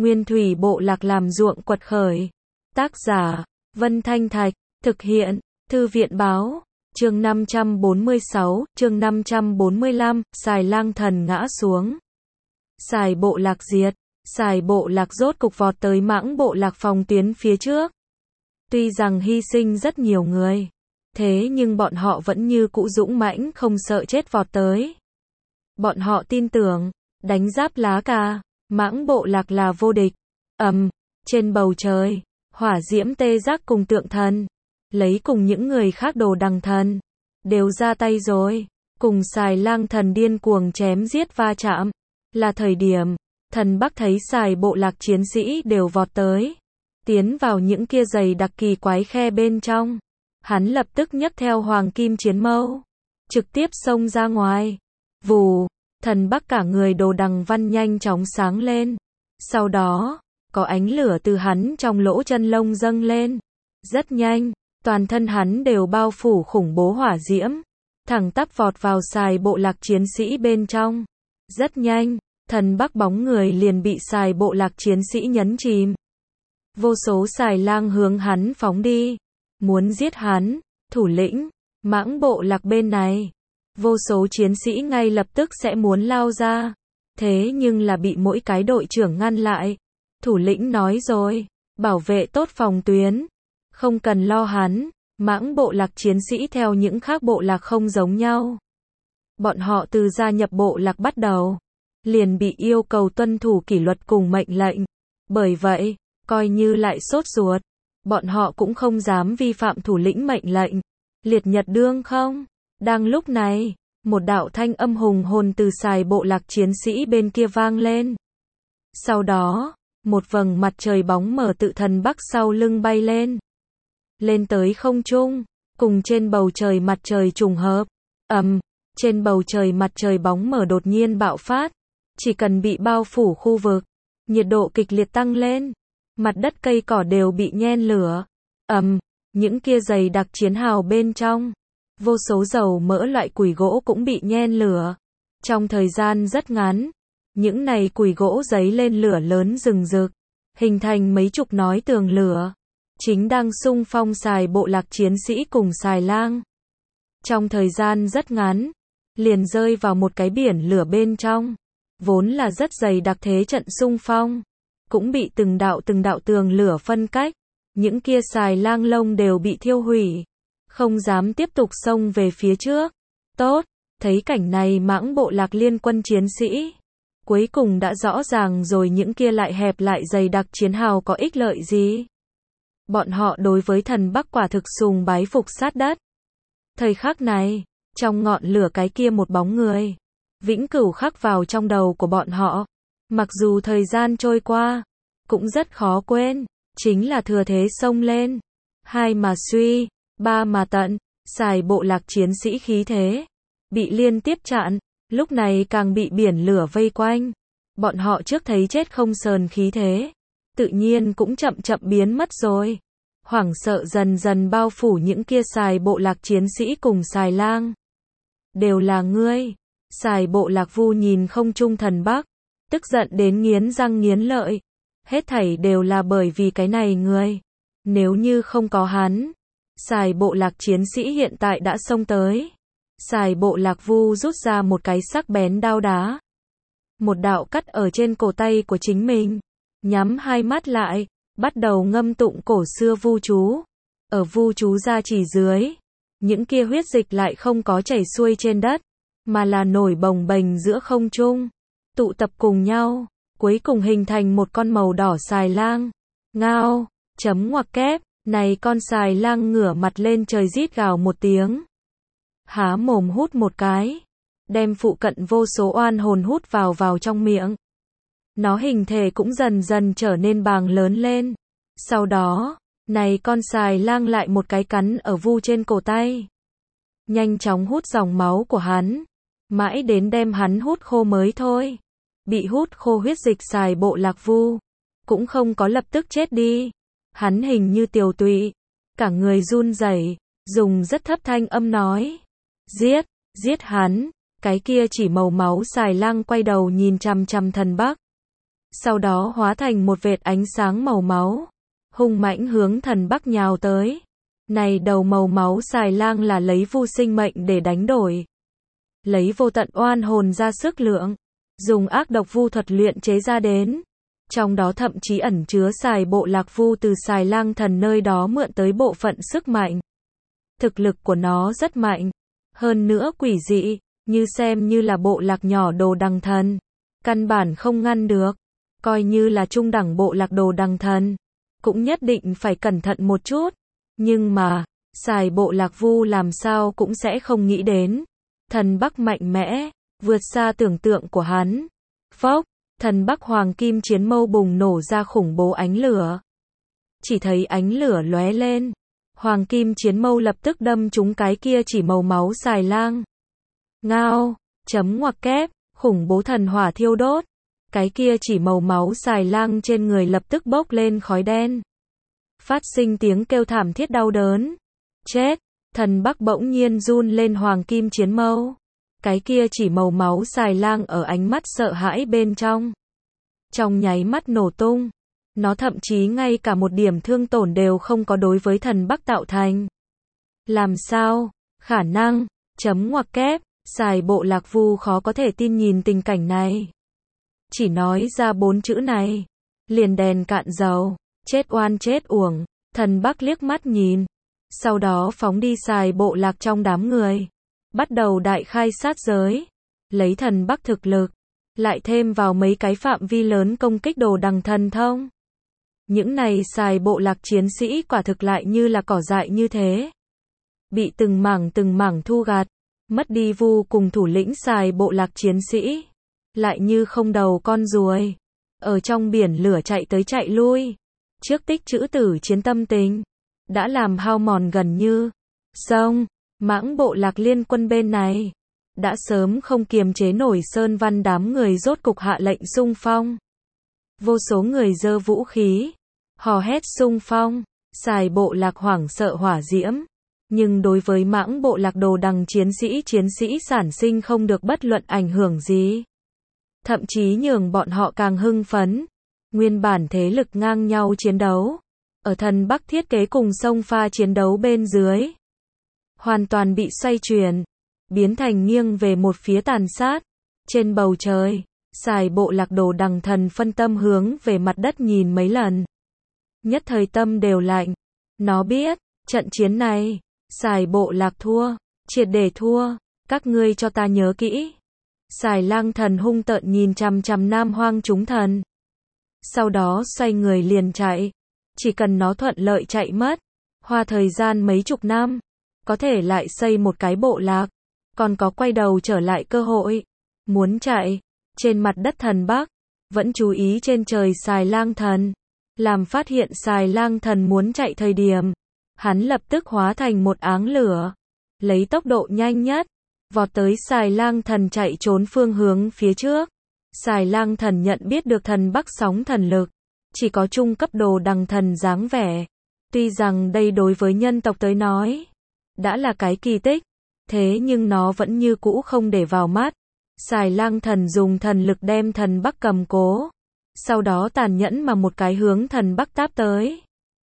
Nguyên thủy bộ lạc làm ruộng quật khởi. Tác giả, Vân Thanh Thạch, thực hiện, Thư viện báo, chương 546, chương 545, Xài Lang Thần ngã xuống. Xài bộ lạc diệt, Xài bộ lạc rốt cục vọt tới Mãng bộ lạc phòng tuyến phía trước. Tuy rằng hy sinh rất nhiều người, thế nhưng bọn họ vẫn như cũ dũng mãnh không sợ chết vọt tới. Bọn họ tin tưởng, đánh giáp lá cà, Mãng bộ lạc là vô địch. Trên bầu trời, hỏa diễm tê giác cùng tượng thần, lấy cùng những người khác đồ đằng thần, đều ra tay rồi, cùng Xài Lang Thần điên cuồng chém giết va chạm. Là thời điểm, thần Bắc thấy Xài bộ lạc chiến sĩ đều vọt tới, tiến vào những kia dày đặc kỳ quái khe bên trong. Hắn lập tức nhấc theo hoàng kim chiến mâu, trực tiếp xông ra ngoài. Vù, thần Bắc cả người đồ đằng văn nhanh chóng sáng lên. Sau đó, có ánh lửa từ hắn trong lỗ chân lông dâng lên. Rất nhanh, toàn thân hắn đều bao phủ khủng bố hỏa diễm, thẳng tắp vọt vào Xài bộ lạc chiến sĩ bên trong. Rất nhanh, thần Bắc bóng người liền bị Xài bộ lạc chiến sĩ nhấn chìm. Vô số Xài lang hướng hắn phóng đi, muốn giết hắn. Thủ lĩnh, Mãng bộ lạc bên này, vô số chiến sĩ ngay lập tức sẽ muốn lao ra, thế nhưng là bị mỗi cái đội trưởng ngăn lại. Thủ lĩnh nói rồi, bảo vệ tốt phòng tuyến, không cần lo hắn. Mãng bộ lạc chiến sĩ theo những khác bộ lạc không giống nhau. Bọn họ từ gia nhập bộ lạc bắt đầu, liền bị yêu cầu tuân thủ kỷ luật cùng mệnh lệnh. Bởi vậy, coi như lại sốt ruột, bọn họ cũng không dám vi phạm thủ lĩnh mệnh lệnh. Liệt nhật đương không? Đang lúc này, một đạo thanh âm hùng hồn từ Xài bộ lạc chiến sĩ bên kia vang lên. Sau đó, một vầng mặt trời bóng mờ tự thần Bắc sau lưng bay lên. Lên tới không trung, cùng trên bầu trời mặt trời trùng hợp. Trên bầu trời mặt trời bóng mờ đột nhiên bạo phát. Chỉ cần bị bao phủ khu vực, nhiệt độ kịch liệt tăng lên. Mặt đất cây cỏ đều bị nhen lửa. Những kia dày đặc chiến hào bên trong, vô số dầu mỡ loại củi gỗ cũng bị nhen lửa. Trong thời gian rất ngắn, những này củi gỗ giấy lên lửa lớn rừng rực, hình thành mấy chục nói tường lửa, chính đang xung phong Xài bộ lạc chiến sĩ cùng Xài lang. Trong thời gian rất ngắn, liền rơi vào một cái biển lửa bên trong, vốn là rất dày đặc thế trận xung phong, cũng bị từng đạo tường lửa phân cách. Những kia Xài lang lông đều bị thiêu hủy, không dám tiếp tục xông về phía trước. Tốt, thấy cảnh này Mãng bộ lạc liên quân chiến sĩ cuối cùng đã rõ ràng rồi những kia lại hẹp lại dày đặc chiến hào có ích lợi gì. Bọn họ đối với thần Bắc quả thực sùng bái phục sát đất. Thời khắc này, trong ngọn lửa cái kia một bóng người, vĩnh cửu khắc vào trong đầu của bọn họ. Mặc dù thời gian trôi qua, cũng rất khó quên, chính là thừa thế xông lên. 2 mà suy, 3 mà tận, Xài bộ lạc chiến sĩ khí thế bị liên tiếp chặn, lúc này càng bị biển lửa vây quanh. Bọn họ trước thấy chết không sờn khí thế, tự nhiên cũng chậm biến mất rồi. Hoảng sợ dần dần bao phủ những kia Xài bộ lạc chiến sĩ cùng Xài lang. Đều là ngươi. Xài bộ lạc Vu nhìn không trung thần Bắc, tức giận đến nghiến răng nghiến lợi. Hết thảy đều là bởi vì cái này người. Nếu như không có hắn, Xài bộ lạc chiến sĩ hiện tại đã xông tới. Xài bộ lạc Vu rút ra một cái sắc bén đao đá, một đạo cắt ở trên cổ tay của chính mình, nhắm hai mắt lại, bắt đầu ngâm tụng cổ xưa vu chú. Ở vu chú gia chỉ dưới, những kia huyết dịch lại không có chảy xuôi trên đất, mà là nổi bồng bềnh giữa không trung, tụ tập cùng nhau, cuối cùng hình thành một con màu đỏ Xài lang. Ngao, ngoặc kép, này con Xài lang ngửa mặt lên trời rít gào một tiếng, há mồm hút một cái, đem phụ cận vô số oan hồn hút vào trong miệng. Nó hình thể cũng dần dần trở nên bàng lớn lên. Sau đó, này con Xài lang lại một cái cắn ở Vu trên cổ tay, nhanh chóng hút dòng máu của hắn, mãi đến đem hắn hút khô mới thôi. Bị hút khô huyết dịch Xài bộ lạc Vu cũng không có lập tức chết đi. Hắn hình như tiều tụy, cả người run rẩy, dùng rất thấp thanh âm nói: giết hắn. Cái kia chỉ màu máu Xài lang quay đầu nhìn chằm chằm thần Bắc. sau đó hóa thành một vệt ánh sáng màu máu, hung mãnh hướng thần Bắc nhào tới. Này đầu màu máu xài lang là lấy vu sinh mệnh để đánh đổi. Lấy vô tận oan hồn ra sức lượng, dùng ác độc vu thuật luyện chế ra đến. Trong đó thậm chí ẩn chứa xài bộ lạc vu từ xài lang thần nơi đó mượn tới bộ phận sức mạnh. Thực lực của nó rất mạnh, hơn nữa quỷ dị, như xem như là bộ lạc nhỏ đồ đằng thần. Căn bản không ngăn được, coi như là trung đẳng bộ lạc đồ đằng thần, cũng nhất định phải cẩn thận một chút. Nhưng mà, xài bộ lạc vu làm sao cũng sẽ không nghĩ đến. Thần Bắc mạnh mẽ, vượt xa tưởng tượng của hắn. Phốc, thần Bắc hoàng kim chiến mâu bùng nổ ra khủng bố ánh lửa. Chỉ thấy ánh lửa lóe lên. Hoàng kim chiến mâu lập tức đâm trúng cái kia chỉ màu máu xài lang. Ngao, chấm ngoặc kép, khủng bố thần hỏa thiêu đốt. Cái kia chỉ màu máu xài lang trên người lập tức bốc lên khói đen. Phát sinh tiếng kêu thảm thiết đau đớn. Chết, thần Bắc bỗng nhiên run lên hoàng kim chiến mâu. Cái kia chỉ màu máu xài lang ở ánh mắt sợ hãi bên trong. Trong nháy mắt nổ tung. Nó thậm chí ngay cả một điểm thương tổn đều không có đối với thần Bắc tạo thành. Làm sao? Khả năng, chấm ngoặc kép, xài bộ lạc vu khó có thể tin nhìn tình cảnh này. Chỉ nói ra 4 chữ này. Liền đèn cạn dầu, chết oan chết uổng, thần Bắc liếc mắt nhìn. Sau đó phóng đi xài bộ lạc trong đám người. Bắt đầu đại khai sát giới. Lấy thần Bắc thực lực. Lại thêm vào mấy cái phạm vi lớn công kích đồ đằng thần thông. Những này xài bộ lạc chiến sĩ quả thực lại như là cỏ dại như thế. Bị từng mảng thu gặt. Mất đi vu cùng thủ lĩnh xài bộ lạc chiến sĩ. Lại như không đầu con ruồi. Ở trong biển lửa chạy tới chạy lui. Trước tích trữ tử chiến tâm tình. Đã làm hao mòn gần như. Xong, mãng bộ lạc liên quân bên này. Đã sớm không kiềm chế nổi sơn văn đám người rốt cục hạ lệnh xung phong. Vô số người giơ vũ khí. Hò hét xung phong. Xài bộ lạc hoảng sợ hỏa diễm. Nhưng đối với mãng bộ lạc đồ đằng chiến sĩ sản sinh không được bất luận ảnh hưởng gì. Thậm chí nhường bọn họ càng hưng phấn. Nguyên bản thế lực ngang nhau chiến đấu. Ở thần Bắc thiết kế cùng sông pha chiến đấu bên dưới. Hoàn toàn bị xoay chuyển. Biến thành nghiêng về một phía tàn sát. Trên bầu trời, xài bộ lạc đồ đằng thần phân tâm hướng về mặt đất nhìn mấy lần. Nhất thời tâm đều lạnh. Nó biết, trận chiến này, xài bộ lạc thua, triệt để thua, các ngươi cho ta nhớ kỹ. Xài lang thần hung tợn nhìn chằm chằm Nam Hoang chúng thần. Sau đó xoay người liền chạy. Chỉ cần nó thuận lợi chạy mất, hoa thời gian mấy chục năm, có thể lại xây một cái bộ lạc, còn có quay đầu trở lại cơ hội. Muốn chạy, trên mặt đất thần Bắc, vẫn chú ý trên trời xài lang thần. Làm phát hiện xài lang thần muốn chạy thời điểm, hắn lập tức hóa thành một áng lửa, lấy tốc độ nhanh nhất, vọt tới xài lang thần chạy trốn phương hướng phía trước. Xài lang thần nhận biết được thần Bắc sóng thần lực, chỉ có trung cấp đồ đằng thần dáng vẻ. Tuy rằng đây đối với nhân tộc tới nói, đã là cái kỳ tích, thế nhưng nó vẫn như cũ không để vào mắt. Xài lang thần dùng thần lực đem thần Bắc cầm cố, sau đó tàn nhẫn mà một cái hướng thần Bắc táp tới.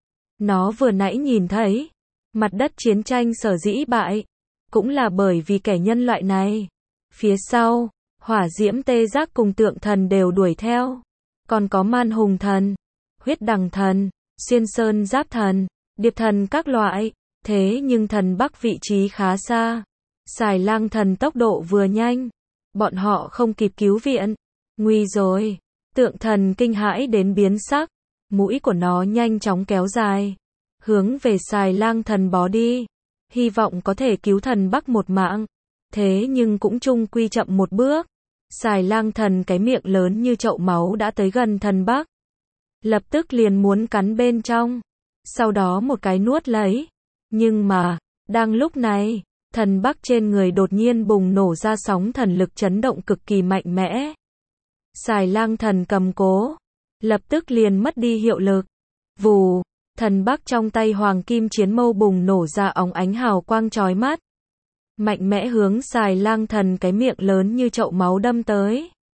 Nó vừa nãy nhìn thấy, mặt đất chiến tranh sở dĩ bại, cũng là bởi vì kẻ nhân loại này. Phía sau, hỏa diễm tê giác cùng tượng thần đều đuổi theo. Còn có man hùng thần, huyết đằng thần, xuyên sơn giáp thần, điệp thần các loại. Thế nhưng thần Bắc vị trí khá xa. Xài lang thần tốc độ vừa nhanh. Bọn họ không kịp cứu viện. Nguy rồi. Tượng thần kinh hãi đến biến sắc. Mũi của nó nhanh chóng kéo dài. Hướng về xài lang thần bó đi. Hy vọng có thể cứu thần Bắc một mạng. Thế nhưng cũng chung quy chậm một bước. Xài lang thần cái miệng lớn như chậu máu đã tới gần thần Bắc. Lập tức liền muốn cắn bên trong. Sau đó một cái nuốt lấy. Nhưng mà, đang lúc này, thần Bắc trên người đột nhiên bùng nổ ra sóng thần lực chấn động cực kỳ mạnh mẽ. Xài lang thần cầm cố. Lập tức liền mất đi hiệu lực. Vù, thần Bắc trong tay hoàng kim chiến mâu bùng nổ ra óng ánh hào quang chói mắt. Mạnh mẽ hướng xài lang thần cái miệng lớn như chậu máu đâm tới.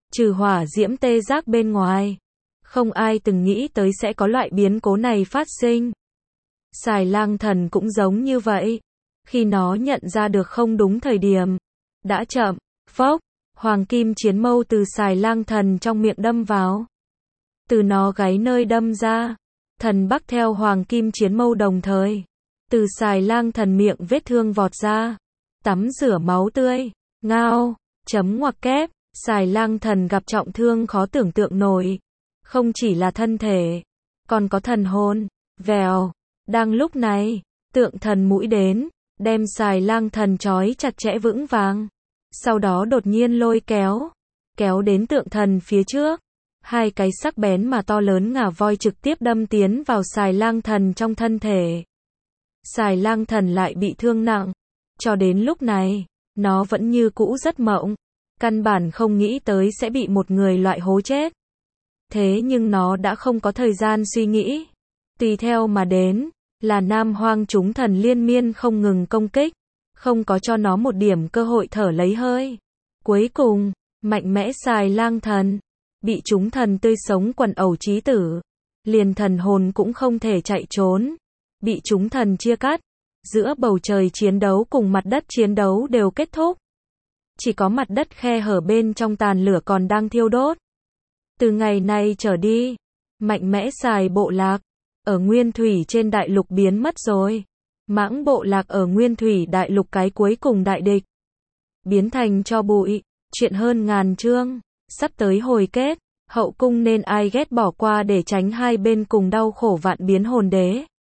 trừ hỏa diễm tê giác bên ngoài. Không ai từng nghĩ tới sẽ có loại biến cố này phát sinh. Xài Lang Thần cũng giống như vậy. Khi nó nhận ra được không đúng thời điểm, đã chậm. Phốc, hoàng kim chiến mâu từ Xài Lang Thần trong miệng đâm vào. Từ nó gáy nơi đâm ra, thần bắc theo hoàng kim chiến mâu đồng thời. Từ Xài Lang Thần miệng vết thương vọt ra, tắm rửa máu tươi. Ngao, chấm ngoặc kép, Xài Lang Thần gặp trọng thương khó tưởng tượng nổi. Không chỉ là thân thể, còn có thần hồn. Vèo, đang lúc này, tượng thần mũi đến, đem Xài Lang Thần trói chặt chẽ vững vàng. Sau đó đột nhiên lôi kéo đến tượng thần phía trước. Hai cái sắc bén mà to lớn ngà voi trực tiếp đâm tiến vào Xài Lang Thần trong thân thể. Xài Lang Thần lại bị thương nặng. Cho đến lúc này, nó vẫn như cũ rất mộng. Căn bản không nghĩ tới sẽ bị một người loại hố chết. Thế nhưng nó đã không có thời gian suy nghĩ. Tùy theo mà đến, là Nam Hoang chúng thần liên miên không ngừng công kích. Không có cho nó một điểm cơ hội thở lấy hơi. Cuối cùng, mạnh mẽ Xài Lang Thần bị chúng thần tươi sống quần ẩu chí tử. Liền thần hồn cũng không thể chạy trốn. Bị chúng thần chia cắt. Giữa bầu trời chiến đấu cùng mặt đất chiến đấu đều kết thúc. Chỉ có mặt đất khe hở bên trong tàn lửa còn đang thiêu đốt. Từ ngày này trở đi, mạnh mẽ Xài bộ lạc ở Nguyên Thủy trên đại lục biến mất rồi. Mãng bộ lạc ở Nguyên Thủy đại lục cái cuối cùng đại địch, biến thành tro bụi. Chuyện hơn ngàn chương, sắp tới hồi kết. Hậu cung nên ai ghét bỏ qua để tránh hai bên cùng đau khổ vạn biến hồn đế.